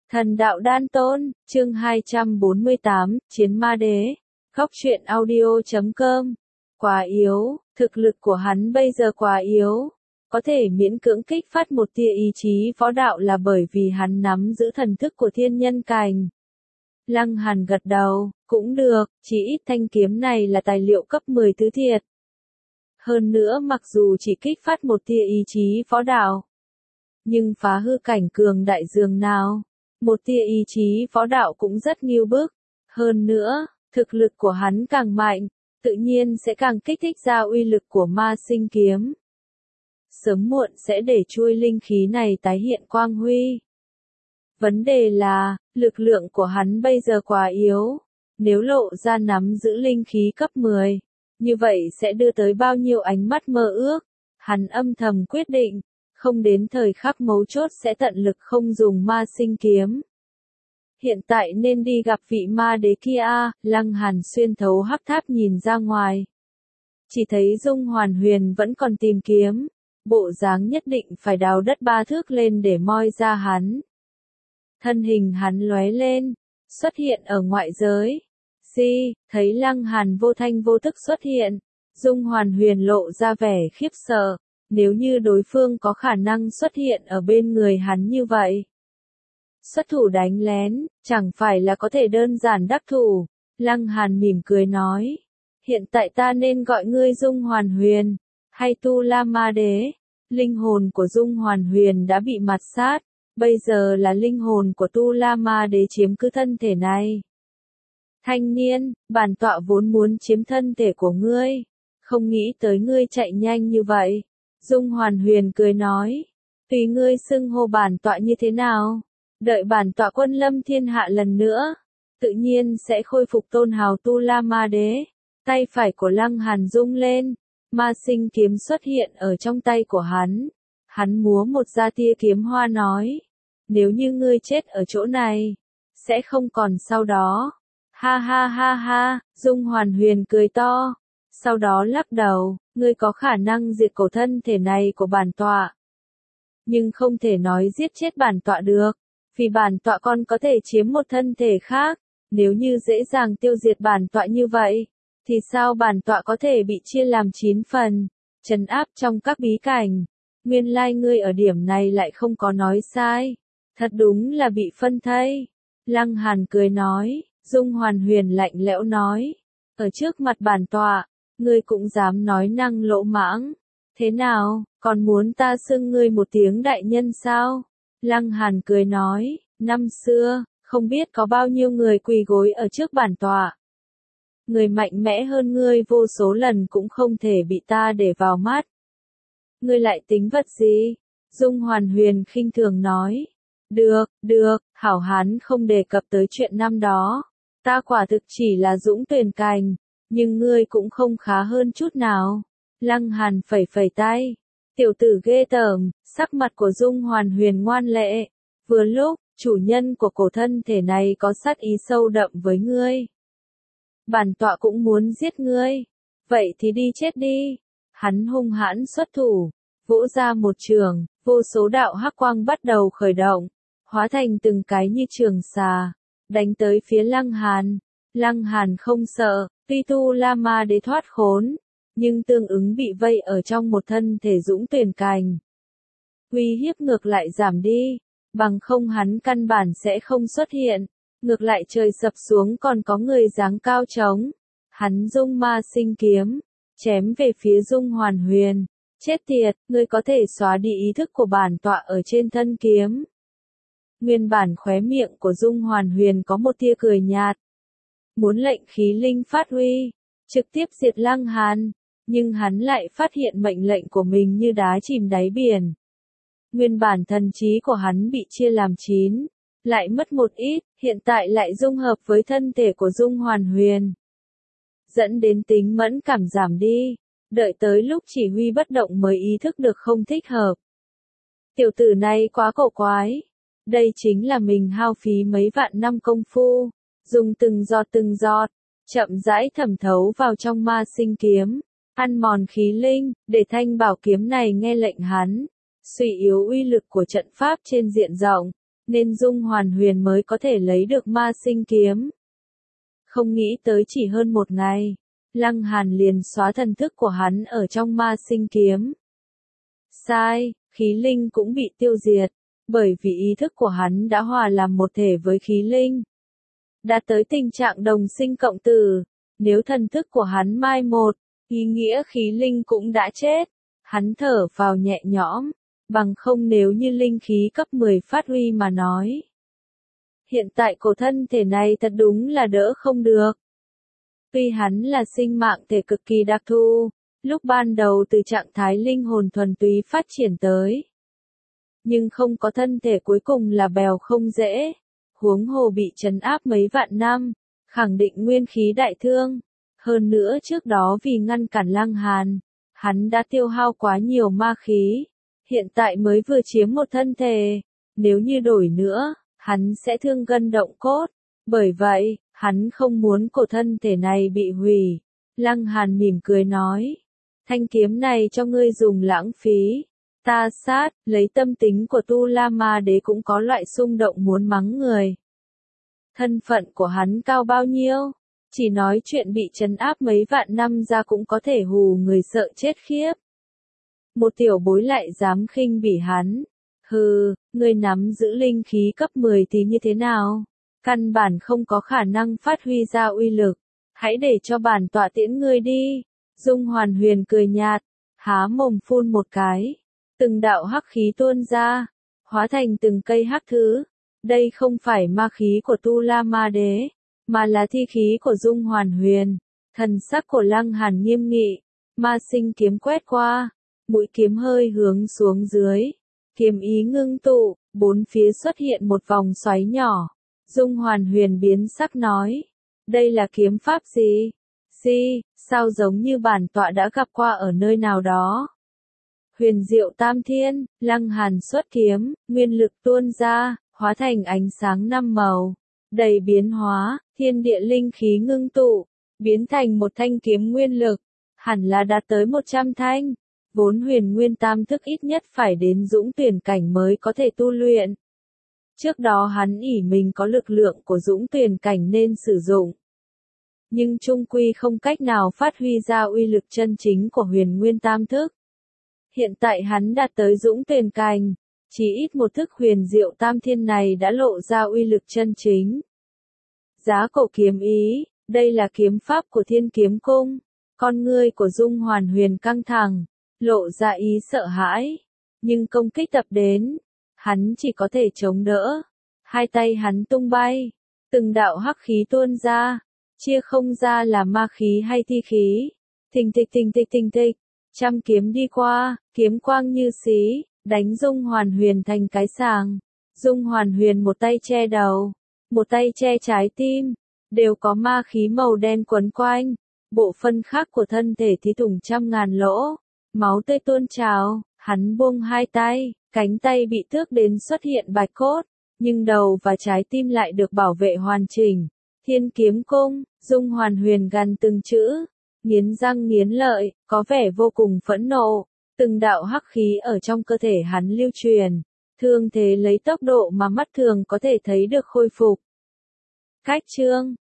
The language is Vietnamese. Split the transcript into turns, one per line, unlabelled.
Thần đạo đan tôn, chương 248, Chiến ma đế. Góc truyện audio.com. Quá yếu, thực lực của hắn bây giờ quá yếu. Có thể miễn cưỡng kích phát một tia ý chí võ đạo là bởi vì hắn nắm giữ thần thức của thiên nhân cành. Lăng Hàn gật đầu, cũng được, chỉ ít thanh kiếm này là tài liệu cấp 10 tứ thiệt. Hơn nữa mặc dù chỉ kích phát một tia ý chí võ đạo, nhưng phá hư cảnh cường đại dường nào, một tia ý chí võ đạo cũng rất nghiêu bức. Hơn nữa, thực lực của hắn càng mạnh, tự nhiên sẽ càng kích thích ra uy lực của ma sinh kiếm. Sớm muộn sẽ để chuôi linh khí này tái hiện quang huy. Vấn đề là, lực lượng của hắn bây giờ quá yếu. Nếu lộ ra nắm giữ linh khí cấp 10, như vậy sẽ đưa tới bao nhiêu ánh mắt mơ ước. Hắn âm thầm quyết định, không đến thời khắc mấu chốt sẽ tận lực không dùng ma sinh kiếm. Hiện tại nên đi gặp vị ma đế kia. Lăng Hàn xuyên thấu hắc tháp nhìn ra ngoài. Chỉ thấy Dung Hoàn Huyền vẫn còn tìm kiếm, bộ dáng nhất định phải đào đất 3 thước lên để moi ra hắn. Thân hình hắn lóe lên, xuất hiện ở ngoại giới. Thấy Lăng Hàn vô thanh vô tức xuất hiện, Dung Hoàn Huyền lộ ra vẻ khiếp sợ. Nếu như đối phương có khả năng xuất hiện ở bên người hắn như vậy, xuất thủ đánh lén, chẳng phải là có thể đơn giản đắc thủ. Lăng Hàn mỉm cười nói, hiện tại ta nên gọi ngươi Dung Hoàn Huyền, hay Tu La Ma Đế. Linh hồn của Dung Hoàn Huyền đã bị mạt sát, bây giờ là linh hồn của Tu La Ma Đế chiếm cứ thân thể này. Thanh niên, bản tọa vốn muốn chiếm thân thể của ngươi, không nghĩ tới ngươi chạy nhanh như vậy. Dung Hoàn Huyền cười nói, tùy ngươi xưng hô bản tọa như thế nào, đợi bản tọa quân lâm thiên hạ lần nữa, tự nhiên sẽ khôi phục tôn hào Tu La Ma Đế. Tay phải của Lăng Hàn rung lên, ma sinh kiếm xuất hiện ở trong tay của hắn. Hắn múa một ra tia kiếm hoa nói, nếu như ngươi chết ở chỗ này, sẽ không còn sau đó. Ha ha ha ha, Dung Hoàn Huyền cười to, sau đó lắc đầu, ngươi có khả năng diệt cổ thân thể này của bản tọa, nhưng không thể nói giết chết bản tọa được, vì bản tọa còn có thể chiếm một thân thể khác. Nếu như dễ dàng tiêu diệt bản tọa như vậy, thì sao bản tọa có thể bị chia làm 9 phần, trấn áp trong các bí cảnh. Nguyên lai ngươi ở điểm này lại không có nói sai, thật đúng là bị phân thây. Lăng Hàn cười nói. Dung Hoàn Huyền lạnh lẽo nói, ở trước mặt bản tọa, ngươi cũng dám nói năng lỗ mãng. Thế nào, còn muốn ta xưng ngươi một tiếng đại nhân sao? Lăng Hàn cười nói, năm xưa, không biết có bao nhiêu người quỳ gối ở trước bản tọa. Người mạnh mẽ hơn ngươi vô số lần cũng không thể bị ta để vào mắt. Ngươi lại tính vật gì? Dung Hoàn Huyền khinh thường nói. Được, hảo hán không đề cập tới chuyện năm đó. Ta quả thực chỉ là dũng tuyển cành, nhưng ngươi cũng không khá hơn chút nào. Lăng Hàn phẩy phẩy tay. Tiểu tử ghê tởm, sắc mặt của Dung Hoàn Huyền ngoan lệ. Vừa lúc, chủ nhân của cổ thân thể này có sát ý sâu đậm với ngươi. Bản tọa cũng muốn giết ngươi. Vậy thì đi chết đi. Hắn hung hãn xuất thủ, vỗ ra một trường, vô số đạo hắc quang bắt đầu khởi động, hóa thành từng cái như trường xà, đánh tới phía Lăng Hàn. Lăng Hàn không sợ, tuy Tu La Ma Đế thoát khốn, nhưng tương ứng bị vây ở trong một thân thể dũng tuyển cành. Uy hiếp ngược lại giảm đi, bằng không hắn căn bản sẽ không xuất hiện, ngược lại trời sập xuống còn có người dáng cao trống. Hắn dung ma sinh kiếm, chém về phía Dung Hoàn Huyền. Chết tiệt, ngươi có thể xóa đi ý thức của bản tọa ở trên thân kiếm. Nguyên bản khóe miệng của Dung Hoàn Huyền có một tia cười nhạt. Muốn lệnh khí linh phát huy, trực tiếp diệt Lăng Hàn, nhưng hắn lại phát hiện mệnh lệnh của mình như đá chìm đáy biển. Nguyên bản thần trí của hắn bị chia làm 9, lại mất một ít, hiện tại lại dung hợp với thân thể của Dung Hoàn Huyền, dẫn đến tính mẫn cảm giảm đi. Đợi tới lúc chỉ huy bất động mới ý thức được không thích hợp. Tiểu tử này quá cổ quái. Đây chính là mình hao phí mấy vạn năm công phu, dùng từng giọt, chậm rãi thẩm thấu vào trong ma sinh kiếm, ăn mòn khí linh, để thanh bảo kiếm này nghe lệnh hắn, suy yếu uy lực của trận pháp trên diện rộng. nên Dung Hoàn Huyền mới có thể lấy được ma sinh kiếm. Không nghĩ tới chỉ hơn một ngày, Lăng Hàn liền xóa thần thức của hắn ở trong ma sinh kiếm. Sai, khí linh cũng bị tiêu diệt, bởi vì ý thức của hắn đã hòa làm một thể với khí linh. Đã tới tình trạng đồng sinh cộng tử, nếu thần thức của hắn mai một, ý nghĩa khí linh cũng đã chết. Hắn thở vào nhẹ nhõm, bằng không nếu như linh khí cấp 10 phát huy mà nói. Hiện tại cổ thân thể này thật đúng là đỡ không được. Tuy hắn là sinh mạng thể cực kỳ đặc thù, lúc ban đầu từ trạng thái linh hồn thuần túy phát triển tới. Nhưng không có thân thể cuối cùng là bèo không dễ, huống hồ bị trấn áp mấy vạn năm, khẳng định nguyên khí đại thương. Hơn nữa trước đó vì ngăn cản Lăng Hàn, hắn đã tiêu hao quá nhiều ma khí, hiện tại mới vừa chiếm một thân thể, nếu như đổi nữa, hắn sẽ thương gân động cốt. Bởi vậy, hắn không muốn cổ thân thể này bị hủy. Lăng Hàn mỉm cười nói, thanh kiếm này cho ngươi dùng lãng phí. Ta sát, lấy tâm tính của Tu La Ma Đế cũng có loại xung động muốn mắng người. Thân phận của hắn cao bao nhiêu? Chỉ nói chuyện bị trấn áp mấy vạn năm ra cũng có thể hù người sợ chết khiếp. Một tiểu bối lại dám khinh bỉ hắn. Hừ, ngươi nắm giữ linh khí cấp 10 thì như thế nào? Căn bản không có khả năng phát huy ra uy lực. Hãy để cho bản tọa tiễn ngươi đi. Dung Hoàn Huyền cười nhạt, há mồm phun một cái. Từng đạo hắc khí tuôn ra, hóa thành từng cây hắc thứ. Đây không phải ma khí của Tu La Ma Đế, mà là thi khí của Dung Hoàn Huyền. Thần sắc của Lăng Hàn nghiêm nghị, ma sinh kiếm quét qua, mũi kiếm hơi hướng xuống dưới. Kiếm ý ngưng tụ, bốn phía xuất hiện một vòng xoáy nhỏ. Dung Hoàn Huyền biến sắc nói, đây là kiếm pháp gì? Sao giống như bản tọa đã gặp qua ở nơi nào đó? Huyền diệu tam thiên, Lăng Hàn xuất kiếm, nguyên lực tuôn ra, hóa thành ánh sáng năm màu, đầy biến hóa, thiên địa linh khí ngưng tụ, biến thành một thanh kiếm nguyên lực, hẳn là đạt tới 100 thanh. Vốn huyền nguyên tam thức ít nhất phải đến dũng tuyển cảnh mới có thể tu luyện. Trước đó hắn ỷ mình có lực lượng của dũng tuyển cảnh nên sử dụng. Nhưng chung quy không cách nào phát huy ra uy lực chân chính của huyền nguyên tam thức. Hiện tại hắn đạt tới dũng tuyển cảnh, chỉ ít một thức huyền diệu tam thiên này đã lộ ra uy lực chân chính. Giá cổ kiếm ý, đây là kiếm pháp của Thiên Kiếm Cung. Con ngươi của Dung Hoàn Huyền căng thẳng, lộ ra ý sợ hãi, nhưng công kích tập đến, hắn chỉ có thể chống đỡ. Hai tay hắn tung bay, từng đạo hắc khí tuôn ra, chia không ra là ma khí hay thi khí. Thình thịch, trăm kiếm đi qua, kiếm quang như xí, đánh Dung Hoàn Huyền thành cái sàng. Dung Hoàn Huyền một tay che đầu, một tay che trái tim, đều có ma khí màu đen quấn quanh. Bộ phận khác của thân thể thì thủng trăm ngàn lỗ, máu tươi tuôn trào. Hắn buông hai tay, cánh tay bị tước đến xuất hiện bạch cốt, nhưng đầu và trái tim lại được bảo vệ hoàn chỉnh. Thiên Kiếm Cung, Dung Hoàn Huyền gằn từng chữ, nghiến răng nghiến lợi, có vẻ vô cùng phẫn nộ. Từng đạo hắc khí ở trong cơ thể hắn lưu truyền, thương thế lấy tốc độ mà mắt thường có thể thấy được khôi phục. Cách chương